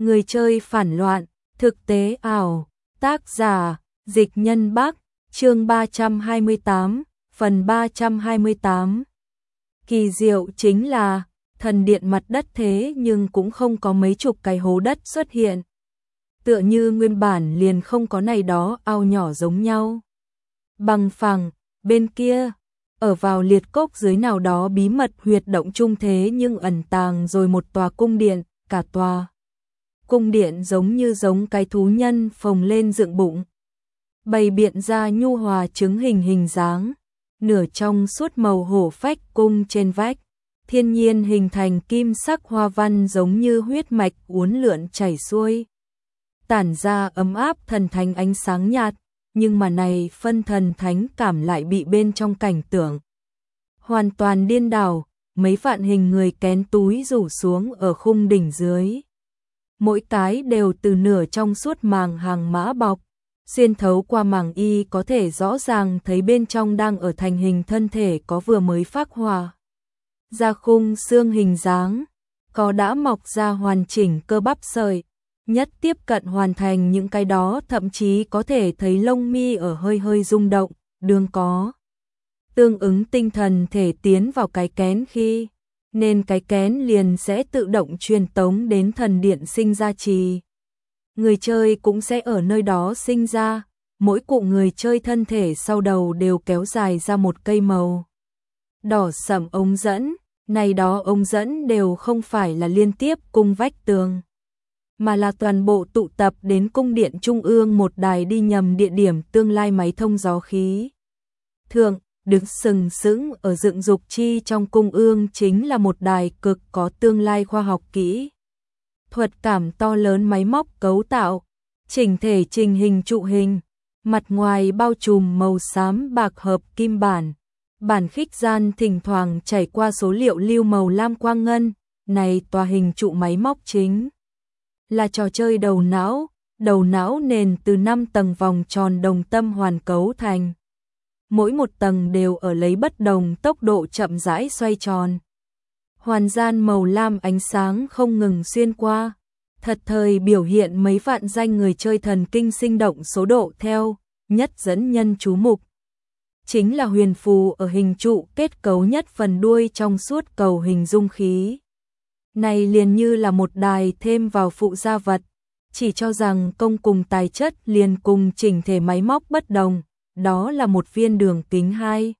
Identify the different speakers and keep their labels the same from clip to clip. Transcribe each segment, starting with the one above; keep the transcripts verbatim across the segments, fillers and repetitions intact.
Speaker 1: Người chơi phản loạn, thực tế ảo, tác giả, Dịch Nhân Bắc, chương ba trăm hai mươi tám, phần ba trăm hai mươi tám. Kỳ diệu chính là, thần điện mặt đất thế nhưng cũng không có mấy chục cái hố đất xuất hiện. Tựa như nguyên bản liền không có này đó ao nhỏ giống nhau. Bằng phẳng, bên kia, ở vào liệt cốc dưới nào đó bí mật huyệt động trung thế nhưng ẩn tàng rồi một tòa cung điện, cả tòa. Cung điện giống như giống cái thú nhân phồng lên dựng bụng. Bày biện ra nhu hòa trứng hình hình dáng, nửa trong suốt màu hổ phách cung trên vách. Thiên nhiên hình thành kim sắc hoa văn giống như huyết mạch uốn lượn chảy xuôi. Tản ra ấm áp thần thánh ánh sáng nhạt, nhưng mà này phân thần thánh cảm lại bị bên trong cảnh tượng hoàn toàn điên đảo, mấy vạn hình người kén túi rủ xuống ở khung đỉnh dưới. Mỗi cái đều từ nửa trong suốt màng hàng mã bọc, xuyên thấu qua màng y có thể rõ ràng thấy bên trong đang ở thành hình thân thể có vừa mới phác họa ra khung xương hình dáng, có đã mọc ra hoàn chỉnh cơ bắp sợi, nhất tiếp cận hoàn thành những cái đó thậm chí có thể thấy lông mi ở hơi hơi rung động, đường có. Tương ứng tinh thần thể tiến vào cái kén khi, nên cái kén liền sẽ tự động truyền tống đến thần điện sinh ra trì. Người chơi cũng sẽ ở nơi đó sinh ra, mỗi cụ người chơi thân thể sau đầu đều kéo dài ra một cây màu đỏ sẫm ống dẫn, này đó ống dẫn đều không phải là liên tiếp cung vách tường, mà là toàn bộ tụ tập đến cung điện trung ương một đài đi nhầm địa điểm tương lai máy thông gió khí. Thượng, đứng sừng sững ở dựng dục chi trong cung ương chính là một đài cực có tương lai khoa học kỹ thuật cảm to lớn máy móc cấu tạo, chỉnh thể trình hình trụ hình, mặt ngoài bao trùm màu xám bạc hợp kim bản, bản khích gian thỉnh thoảng chảy qua số liệu lưu màu lam quang ngân, này tòa hình trụ máy móc chính là trò chơi đầu não, đầu não nền từ năm tầng vòng tròn đồng tâm hoàn cấu thành. Mỗi một tầng đều ở lấy bất đồng tốc độ chậm rãi xoay tròn. Hoàn gian màu lam ánh sáng không ngừng xuyên qua, thật thời biểu hiện mấy vạn danh người chơi thần kinh sinh động số độ theo, nhất dẫn nhân chú mục. Chính là huyền phù ở hình trụ kết cấu nhất phần đuôi trong suốt cầu hình dung khí. Này liền như là một đài thêm vào phụ gia vật, chỉ cho rằng công cùng tài chất liền cùng chỉnh thể máy móc bất đồng, đó là một viên đường kính hai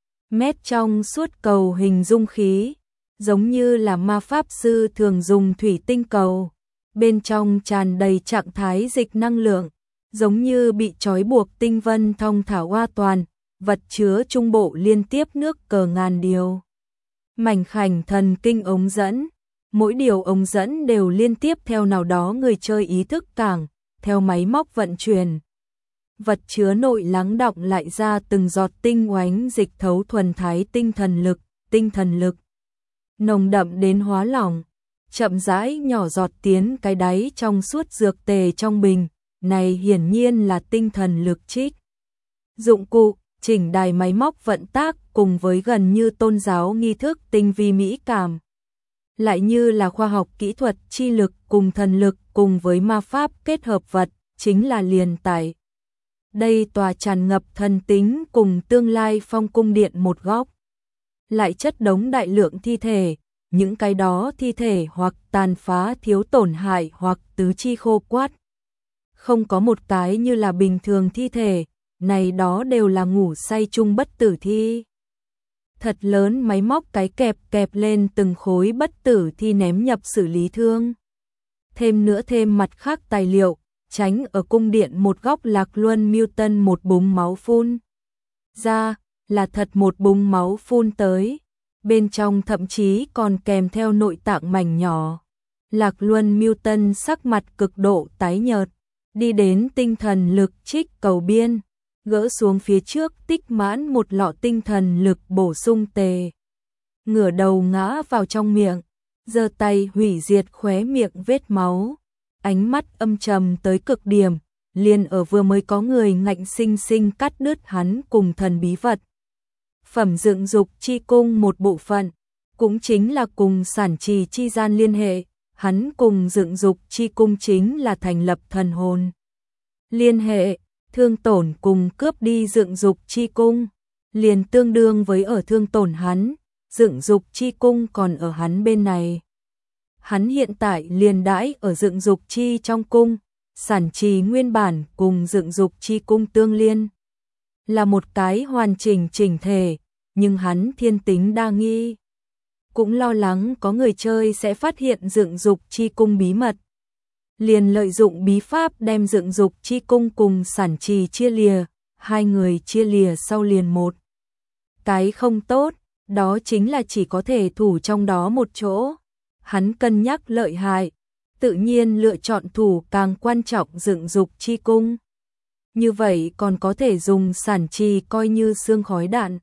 Speaker 1: mét trong suốt cầu hình dung khí, giống như là ma pháp sư thường dùng thủy tinh cầu, bên trong tràn đầy trạng thái dịch năng lượng, giống như bị trói buộc tinh vân thong thả hoa toàn, vật chứa trung bộ liên tiếp nước cờ ngàn điều. Mảnh khảnh thần kinh ống dẫn, mỗi điều ống dẫn đều liên tiếp theo nào đó người chơi ý thức cảng, theo máy móc vận chuyển. Vật chứa nội lắng đọng lại ra từng giọt tinh oánh dịch thấu thuần thái tinh thần lực, tinh thần lực. Nồng đậm đến hóa lỏng, chậm rãi nhỏ giọt tiến cái đáy trong suốt dược tề trong bình, này hiển nhiên là tinh thần lực trích. Dụng cụ, chỉnh đài máy móc vận tác cùng với gần như tôn giáo nghi thức tinh vi mỹ cảm. Lại như là khoa học kỹ thuật chi lực cùng thần lực cùng với ma pháp kết hợp vật, chính là liền tại. Đây tòa tràn ngập thần tính cùng tương lai phong cung điện một góc. Lại chất đống đại lượng thi thể, những cái đó thi thể hoặc tàn phá thiếu tổn hại hoặc tứ chi khô quắt. Không có một cái như là bình thường thi thể, này đó đều là ngủ say chung bất tử thi. Thật lớn máy móc cái kẹp kẹp lên từng khối bất tử thi ném nhập xử lý thương. Thêm nữa thêm mặt khác tài liệu, tránh ở cung điện một góc Lạc Luân Miêu Tân một búng máu phun ra, là thật một búng máu phun tới, bên trong thậm chí còn kèm theo nội tạng mảnh nhỏ. Lạc Luân Miêu Tân sắc mặt cực độ tái nhợt, đi đến tinh thần lực trích cầu biên, gỡ xuống phía trước tích mãn một lọ tinh thần lực bổ sung tề. Ngửa đầu ngã vào trong miệng, giơ tay hủy diệt khóe miệng vết máu. Ánh mắt âm trầm tới cực điểm, liền ở vừa mới có người ngạnh sinh sinh cắt đứt hắn cùng thần bí vật. Phẩm dựng dục chi cung một bộ phận, cũng chính là cùng sản trì chi gian liên hệ, hắn cùng Dựng Dục Chi Cung chính là thành lập thần hồn liên hệ, Thương Tổn cùng cướp đi Dựng Dục Chi Cung, liền tương đương với ở thương tổn hắn, Dựng Dục Chi Cung còn ở hắn bên này. Hắn hiện tại liền đãi ở Dựng Dục Chi trong cung, sản trì nguyên bản cùng Dựng Dục Chi Cung tương liên, là một cái hoàn chỉnh chỉnh thể, nhưng hắn thiên tính đa nghi, cũng lo lắng có người chơi sẽ phát hiện Dựng Dục Chi Cung bí mật, liền lợi dụng bí pháp đem Dựng Dục Chi Cung cùng sản trì chia lìa, hai người chia lìa sau liền một cái không tốt, đó chính là chỉ có thể thủ trong đó một chỗ. Hắn cân nhắc lợi hại, tự nhiên lựa chọn thủ càng quan trọng Dựng Dục Chi Cung. Như vậy còn có thể dùng sản trì coi như xương khói đạn.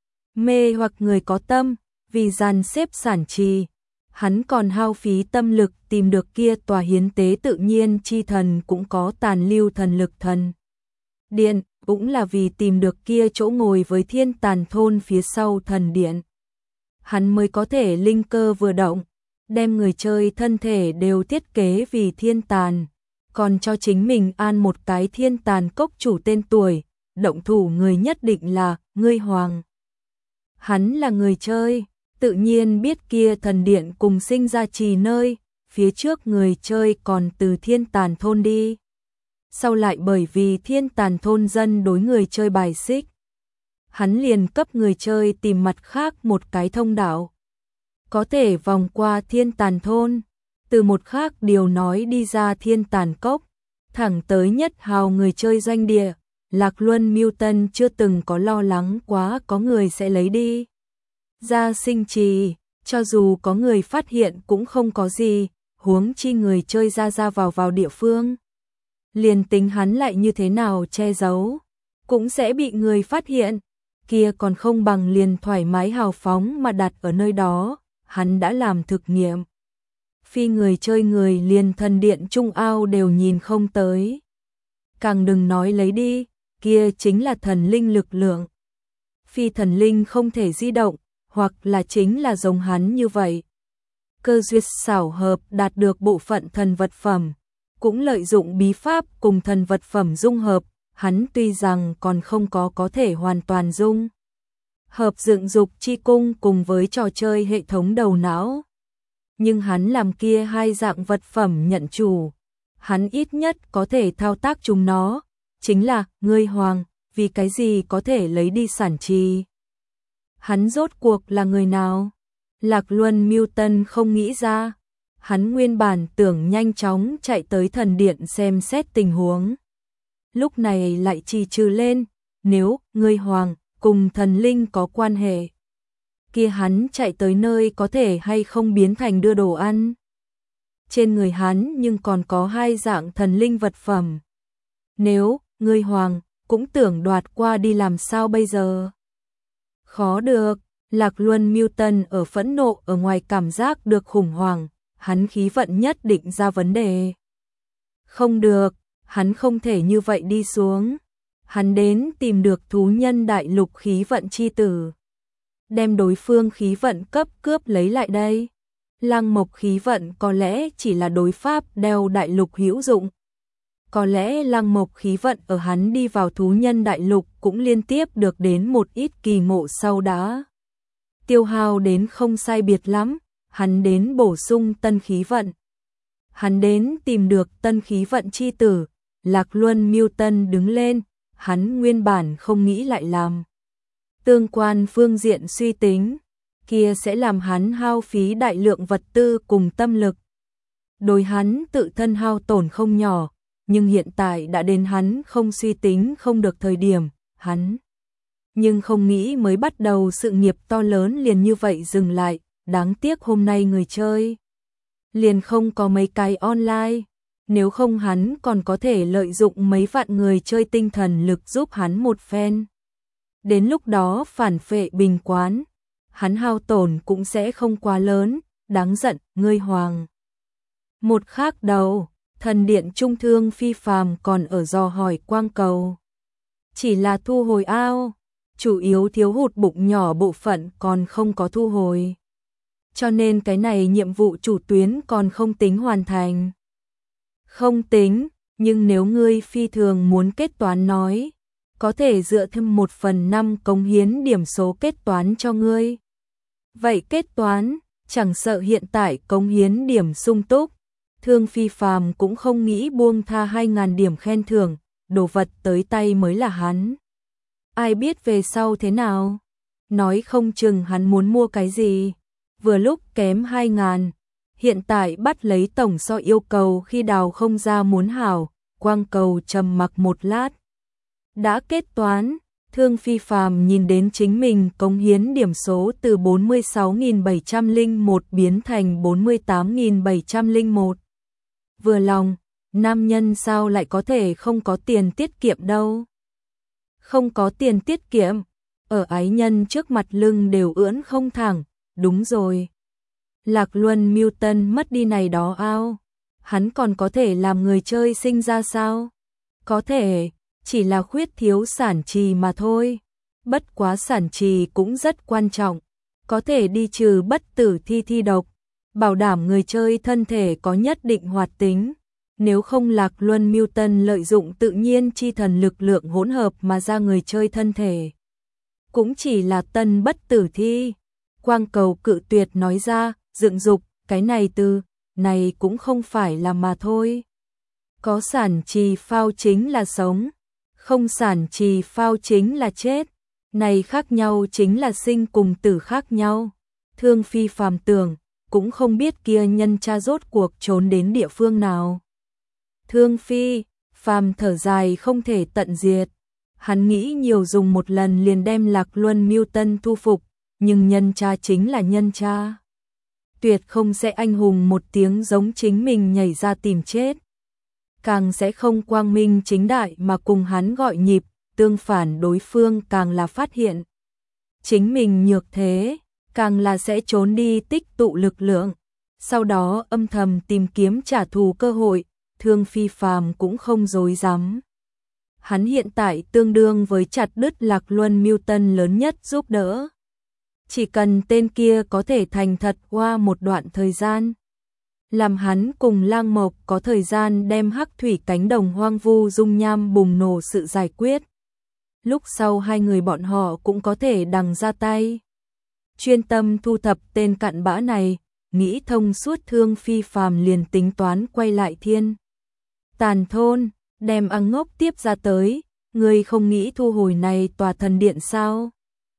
Speaker 1: Mê hoặc người có tâm, vì dàn xếp sản trì, hắn còn hao phí tâm lực tìm được kia tòa hiến tế tự nhiên chi thần cũng có tàn lưu thần lực thần điện, cũng là vì tìm được kia chỗ ngồi với thiên tàn thôn phía sau thần điện. Hắn mới có thể linh cơ vừa động, đem người chơi thân thể đều thiết kế vì thiên tàn, còn cho chính mình an một cái thiên tàn cốc chủ tên tuổi, động thủ người nhất định là ngươi Hoàng. Hắn là người chơi, tự nhiên biết kia thần điện cùng sinh ra trì nơi, phía trước người chơi còn từ thiên tàn thôn đi. Sau lại bởi vì thiên tàn thôn dân đối người chơi bài xích, hắn liền cấp người chơi tìm mặt khác một cái thông đạo, có thể vòng qua thiên tàn thôn, từ một khác điều nói đi ra thiên tàn cốc, thẳng tới nhất hào người chơi doanh địa. Lạc Luân Mưu Tân chưa từng có lo lắng quá có người sẽ lấy đi ra sinh trì, cho dù có người phát hiện cũng không có gì, huống chi người chơi ra ra vào vào địa phương. Liền tính hắn lại như thế nào che giấu, cũng sẽ bị người phát hiện, kia còn không bằng liền thoải mái hào phóng mà đặt ở nơi đó, hắn đã làm thực nghiệm. Phi người chơi người liền thần điện trung ao đều nhìn không tới. Càng đừng nói lấy đi, kia chính là thần linh lực lượng. Phi thần linh không thể di động, hoặc là chính là giống hắn như vậy. Cơ duyệt xảo hợp đạt được bộ phận thần vật phẩm, cũng lợi dụng bí pháp cùng thần vật phẩm dung hợp, hắn tuy rằng còn không có có thể hoàn toàn dung hợp Dựng Dục Chi Cung cùng với trò chơi hệ thống đầu não. Nhưng hắn làm kia hai dạng vật phẩm nhận chủ, hắn ít nhất có thể thao tác chúng nó, chính là ngươi Hoàng, vì cái gì có thể lấy đi sản trì. Hắn rốt cuộc là người nào? Lạc Luân Mưu Tân không nghĩ ra, hắn nguyên bản tưởng nhanh chóng chạy tới thần điện xem xét tình huống. Lúc này lại trì trừ lên, nếu ngươi Hoàng cùng thần linh có quan hệ, kia hắn chạy tới nơi có thể hay không biến thành đưa đồ ăn. Trên người hắn nhưng còn có hai dạng thần linh vật phẩm. Nếu ngươi Hoàng cũng tưởng đoạt qua đi làm sao bây giờ? Khó được, Lạc Luân Mưu Tân ở phẫn nộ ở ngoài cảm giác được khủng hoảng, hắn khí vận nhất định ra vấn đề. Không được, hắn không thể như vậy đi xuống. Hắn đến tìm được thú nhân đại lục khí vận chi tử, đem đối phương khí vận cấp cướp lấy lại đây. Lăng mộc khí vận có lẽ chỉ là đối pháp đeo đại lục hữu dụng. Có lẽ lăng mộc khí vận ở hắn đi vào thú nhân đại lục cũng liên tiếp được đến một ít kỳ ngộ sau đã tiêu hao đến không sai biệt lắm, hắn đến bổ sung tân khí vận. Hắn đến tìm được tân khí vận chi tử, Lạc Luân Mưu Tân đứng lên, hắn nguyên bản không nghĩ lại làm tương quan phương diện suy tính, kia sẽ làm hắn hao phí đại lượng vật tư cùng tâm lực. Đối hắn tự thân hao tổn không nhỏ, nhưng hiện tại đã đến hắn không suy tính không được thời điểm, hắn nhưng không nghĩ mới bắt đầu sự nghiệp to lớn liền như vậy dừng lại, đáng tiếc hôm nay người chơi liền không có mấy cái online, nếu không hắn còn có thể lợi dụng mấy vạn người chơi tinh thần lực giúp hắn một phen. Đến lúc đó phản phệ bình quán, hắn hao tổn cũng sẽ không quá lớn, đáng giận, ngươi Hoàng. Một khác đầu, thần điện trung thương phi phàm còn ở dò hỏi quang cầu. Chỉ là thu hồi ao, chủ yếu thiếu hụt bụng nhỏ bộ phận còn không có thu hồi. cho nên cái này nhiệm vụ chủ tuyến còn không tính hoàn thành. Không tính, nhưng nếu ngươi phi thường muốn kết toán nói, có thể dựa thêm một phần năm cống hiến điểm số kết toán cho ngươi. Vậy kết toán, chẳng sợ hiện tại cống hiến điểm sung túc, Thương Phi Phàm cũng không nghĩ buông tha hai ngàn điểm khen thưởng, đồ vật tới tay mới là hắn. Ai biết về sau thế nào? Nói không chừng hắn muốn mua cái gì, vừa lúc kém hai ngàn, hiện tại bắt lấy tổng so yêu cầu khi đào không ra muốn hảo, Quang Cầu trầm mặc một lát. Đã kết toán, Thương Phi Phàm nhìn đến chính mình cống hiến điểm số từ bốn mươi sáu nghìn bảy trăm lẻ một biến thành bốn mươi tám nghìn bảy trăm lẻ một. Vừa lòng, nam nhân sao lại có thể không có tiền tiết kiệm đâu? Không có tiền tiết kiệm, ở ái nhân trước mặt lưng đều ưỡn không thẳng, đúng rồi. Lạc Luân Milton mất đi này đó ao, hắn còn có thể làm người chơi sinh ra sao? Có thể, chỉ là khuyết thiếu sản trì mà thôi. Bất quá sản trì cũng rất quan trọng, có thể đi trừ bất tử thi thi độc, bảo đảm người chơi thân thể có nhất định hoạt tính. Nếu không Lạc Luân Milton lợi dụng tự nhiên chi thần lực lượng hỗn hợp mà ra người chơi thân thể, cũng chỉ là tân bất tử thi. Quang Cầu cự tuyệt nói ra, dựng dục, cái này từ, này cũng không phải là mà thôi. Có sản trì phao chính là sống, không sản trì phao chính là chết. Này khác nhau chính là sinh cùng tử khác nhau. Thương Phi Phàm tưởng, cũng không biết kia nhân cha rốt cuộc trốn đến địa phương nào. Thương Phi Phàm thở dài không thể tận diệt. Hắn nghĩ nhiều dùng một lần liền đem Lạc Luân Milton thu phục, nhưng nhân cha chính là nhân cha. Tuyệt không sẽ anh hùng một tiếng giống chính mình nhảy ra tìm chết. Càng sẽ không quang minh chính đại mà cùng hắn gọi nhịp, tương phản đối phương càng là phát hiện chính mình nhược thế, càng là sẽ trốn đi tích tụ lực lượng, sau đó âm thầm tìm kiếm trả thù cơ hội. Thương Phi Phàm cũng không dối dám. Hắn hiện tại tương đương với chặt đứt Lạc Luân Milton lớn nhất giúp đỡ. Chỉ cần tên kia có thể thành thật qua một đoạn thời gian, làm hắn cùng Lang Mộc có thời gian đem hắc thủy cánh đồng hoang vu dung nham bùng nổ sự giải quyết. Lúc sau hai người bọn họ cũng có thể đằng ra tay. Chuyên tâm thu thập tên cặn bã này, nghĩ thông suốt Thương Phi Phàm liền tính toán quay lại Thiên Tàn thôn, đem ăn ngốc tiếp ra tới, người không nghĩ thu hồi này tòa thần điện sao?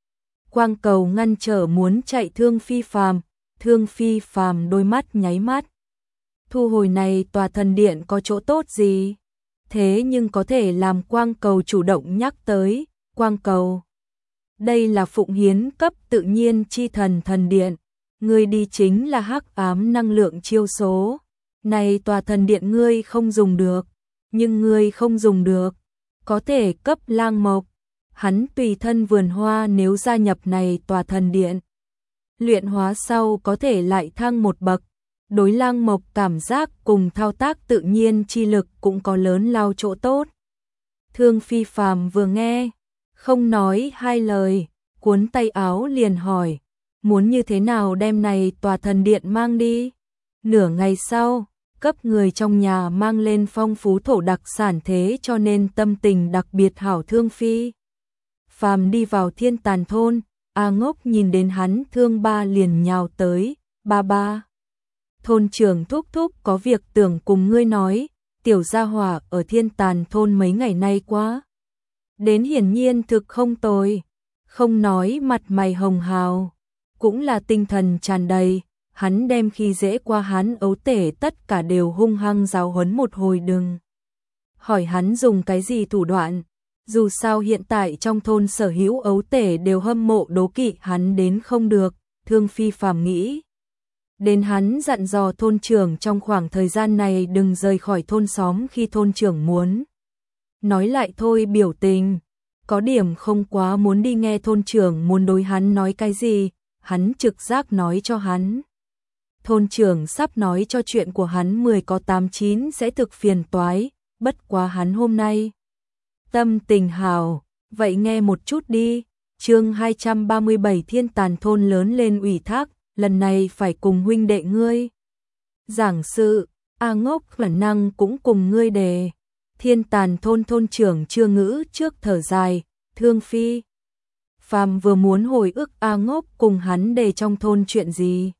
Speaker 1: Quang Cầu ngăn trở muốn chạy Thương Phi Phàm, Thương Phi Phàm đôi mắt nháy mắt. Thu hồi này tòa thần điện có chỗ tốt gì? Thế nhưng có thể làm Quang Cầu chủ động nhắc tới, Quang Cầu. Đây là phụng hiến cấp tự nhiên chi thần thần điện, ngươi đi chính là hắc ám năng lượng chiêu số. Này tòa thần điện ngươi không dùng được, nhưng ngươi không dùng được, có thể cấp Lang Mộc. Hắn tùy thân vườn hoa nếu gia nhập này tòa thần điện, luyện hóa sau có thể lại thăng một bậc. Đối Lang Mộc cảm giác cùng thao tác tự nhiên chi lực cũng có lớn lao chỗ tốt. Thương Phi Phàm vừa nghe, không nói hai lời, cuốn tay áo liền hỏi, muốn như thế nào đem này tòa thần điện mang đi? Nửa ngày sau, cấp người trong nhà mang lên phong phú thổ đặc sản thế cho nên tâm tình đặc biệt hảo. Thương Phi Phàm đi vào Thiên Tàn thôn, A Ngốc nhìn đến hắn thương ba liền nhào tới, ba ba. Thôn trưởng thúc thúc có việc tưởng cùng ngươi nói, tiểu gia hỏa ở Thiên Tàn thôn mấy ngày nay quá. Đến hiển nhiên thực không tồi, không nói mặt mày hồng hào, cũng là tinh thần tràn đầy, hắn đem khi dễ qua hắn ấu tể tất cả đều hung hăng giáo huấn một hồi. Đừng hỏi hắn dùng cái gì thủ đoạn, dù sao hiện tại trong thôn sở hữu ấu tể đều hâm mộ đố kỵ hắn đến không được. Thương Phi Phàm nghĩ đến hắn dặn dò thôn trưởng trong khoảng thời gian này đừng rời khỏi thôn xóm khi thôn trưởng muốn nói lại thôi biểu tình, có điểm không quá muốn đi nghe thôn trưởng muốn đối hắn nói cái gì. Hắn trực giác nói cho hắn, thôn trưởng sắp nói cho chuyện của hắn mười có tám chín sẽ thực phiền toái, bất quá hắn hôm nay tâm tình hào, vậy nghe một chút đi. Chương hai trăm ba mươi bảy Thiên Tàn thôn lớn lên ủy thác. lần này phải cùng huynh đệ ngươi giảng sự, A Ngốc khả năng cũng cùng ngươi đề. Thiên Tàn thôn thôn trưởng chưa ngữ trước thở dài, Thương Phi Phàm vừa muốn hồi ức A Ngốc cùng hắn đề trong thôn chuyện gì.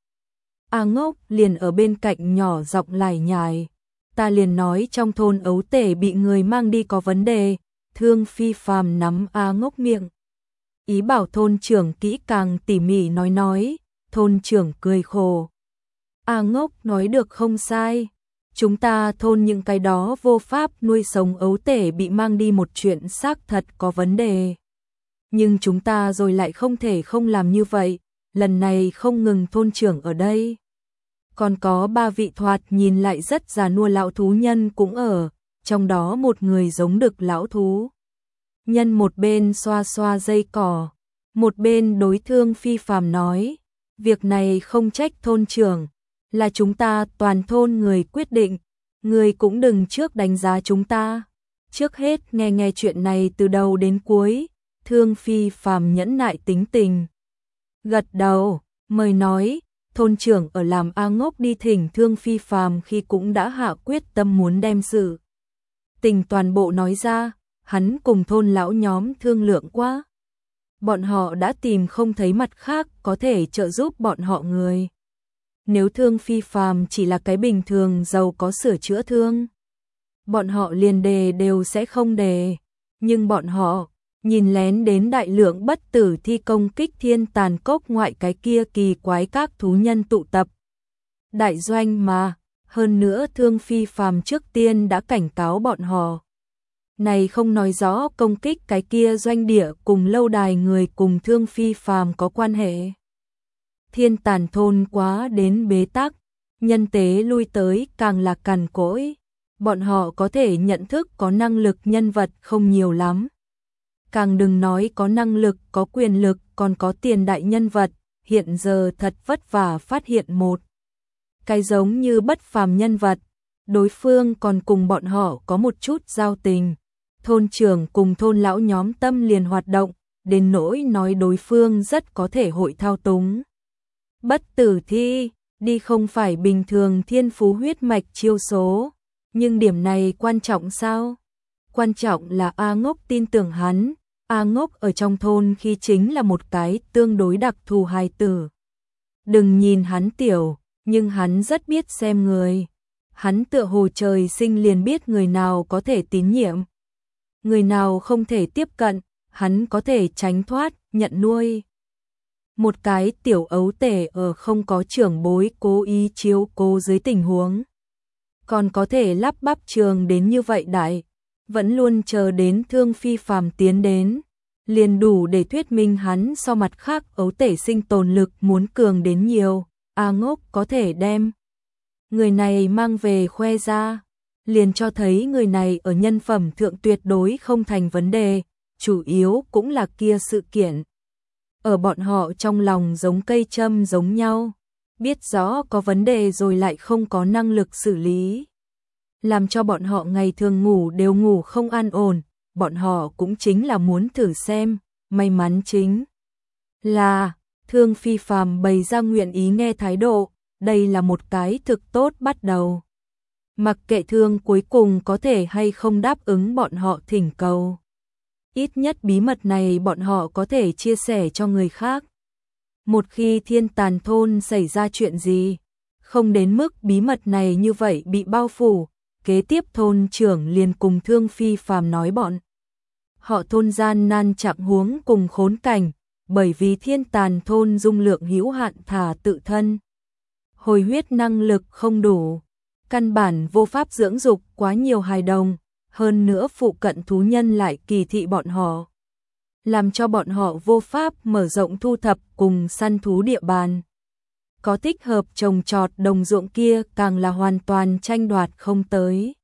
Speaker 1: A Ngốc liền ở bên cạnh nhỏ giọng lải nhải, ta liền nói trong thôn ấu tể bị người mang đi có vấn đề. Thương Phi Phàm nắm A Ngốc miệng, ý bảo thôn trưởng kỹ càng tỉ mỉ nói nói. Thôn trưởng cười khổ, A Ngốc nói được không sai, chúng ta thôn những cái đó vô pháp nuôi sống ấu tể bị mang đi một chuyện xác thật có vấn đề. Nhưng chúng ta rồi lại không thể không làm như vậy, lần này không ngừng thôn trưởng ở đây. Còn có ba vị thoạt nhìn lại rất già nua lão thú nhân cũng ở, trong đó một người giống đực lão thú nhân một bên xoa xoa dây cỏ, một bên đối Thương Phi Phàm nói, việc này không trách thôn trưởng, là chúng ta toàn thôn người quyết định, người cũng đừng trước đánh giá chúng ta. Trước hết nghe nghe chuyện này từ đầu đến cuối. Thương Phi Phàm nhẫn nại tính tình, gật đầu, mời nói. Thôn trưởng ở làm A Ngốc đi thỉnh Thương Phi Phàm khi cũng đã hạ quyết tâm muốn đem sự tình toàn bộ nói ra, hắn cùng thôn lão nhóm thương lượng quá. Bọn họ đã tìm không thấy mặt khác có thể trợ giúp bọn họ người. Nếu Thương Phi Phàm chỉ là cái bình thường giàu có sửa chữa thương, bọn họ liền đề đều sẽ không đề. Nhưng bọn họ nhìn lén đến đại lượng bất tử thi công kích Thiên Tàn cốc ngoại cái kia kỳ quái các thú nhân tụ tập đại doanh mà, hơn nữa Thương Phi Phàm trước tiên đã cảnh cáo bọn họ. Này không nói rõ công kích cái kia doanh địa cùng lâu đài người cùng Thương Phi Phàm có quan hệ. Thiên Tàn thôn quá đến bế tắc, nhân tế lui tới càng là cằn cỗi, bọn họ có thể nhận thức có năng lực nhân vật không nhiều lắm. Càng đừng nói có năng lực, có quyền lực, còn có tiền đại nhân vật, hiện giờ thật vất vả phát hiện một cái giống như bất phàm nhân vật, đối phương còn cùng bọn họ có một chút giao tình. Thôn trưởng cùng thôn lão nhóm tâm liền hoạt động, đến nỗi nói đối phương rất có thể hội thao túng. Bất tử thi, đi không phải bình thường thiên phú huyết mạch chiêu số, nhưng điểm này quan trọng sao? Quan trọng là A Ngốc tin tưởng hắn. A Ngốc ở trong thôn khi chính là một cái tương đối đặc thù hài tử. Đừng nhìn hắn tiểu, nhưng hắn rất biết xem người. Hắn tựa hồ trời sinh liền biết người nào có thể tín nhiệm, người nào không thể tiếp cận, hắn có thể tránh thoát, nhận nuôi. Một cái tiểu ấu tể ở không có trưởng bối cố ý chiếu cố dưới tình huống, còn có thể lắp bắp trường đến như vậy đại, vẫn luôn chờ đến Thương Phi Phàm tiến đến, liền đủ để thuyết minh hắn so mặt khác ấu tể sinh tồn lực muốn cường đến nhiều. A Ngốc có thể đem người này mang về khoe ra, liền cho thấy người này ở nhân phẩm thượng tuyệt đối không thành vấn đề, chủ yếu cũng là kia sự kiện. Ở bọn họ trong lòng giống cây châm giống nhau, biết rõ có vấn đề rồi lại không có năng lực xử lý, làm cho bọn họ ngày thường ngủ đều ngủ không an ổn. Bọn họ cũng chính là muốn thử xem, may mắn chính là Thương Phi Phàm bày ra nguyện ý nghe thái độ, đây là một cái thực tốt bắt đầu. Mặc kệ Thương cuối cùng có thể hay không đáp ứng bọn họ thỉnh cầu, ít nhất bí mật này bọn họ có thể chia sẻ cho người khác. Một khi Thiên Tàn thôn xảy ra chuyện gì, không đến mức bí mật này như vậy bị bao phủ, kế tiếp thôn trưởng liền cùng Thương Phi Phàm nói bọn họ thôn gian nan trạng huống cùng khốn cảnh, bởi vì Thiên Tàn thôn dung lượng hữu hạn thả tự thân hồi huyết năng lực không đủ, căn bản vô pháp dưỡng dục quá nhiều hài đồng, hơn nữa phụ cận thú nhân lại kỳ thị bọn họ, làm cho bọn họ vô pháp mở rộng thu thập cùng săn thú địa bàn. Có thích hợp trồng trọt đồng ruộng kia càng là hoàn toàn tranh đoạt không tới.